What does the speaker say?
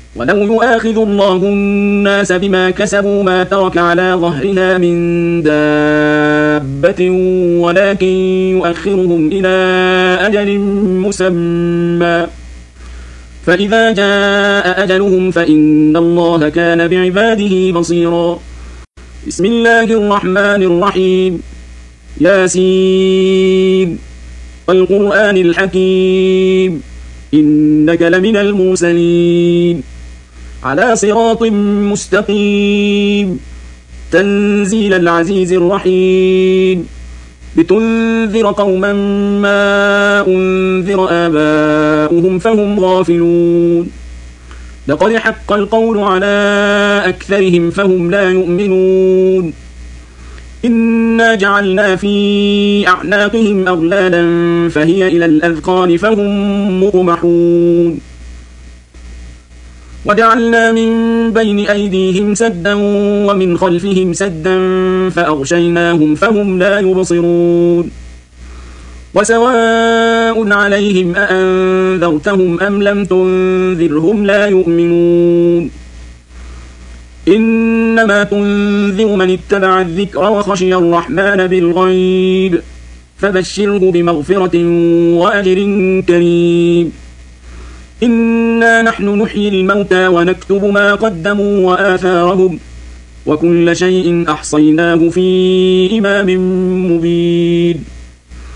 ولو يؤاخذ الله الناس بما كسبوا ما ترك على ظهرها من دابة ولكن يؤخرهم إلى أجل مسمى فإذا جاء أجلهم فإن الله كان بعباده بصيرا. بسم الله الرحمن الرحيم. ياسين والقرآن الحكيم إنك لمن المرسلين على صراط مستقيم تنزيل العزيز الرحيم لتنذر قوما ما أنذر آباؤهم فهم غافلون لقد حق القول على أكثرهم فهم لا يؤمنون إنا جعلنا في أعناقهم أغلالا فهي إلى الأذقان فهم مقمحون وجعلنا من بين أيديهم سدا ومن خلفهم سدا فأغشيناهم فهم لا يبصرون وسواء عليهم أأنذرتهم أم لم تنذرهم لا يؤمنون إنما تنذر من اتبع الذكر وخشي الرحمن بالغيب فبشره بمغفرة وأجر كريم. إنا نحن نحيي الموتى ونكتب ما قدموا وآثارهم وكل شيء أحصيناه في إمام مبين.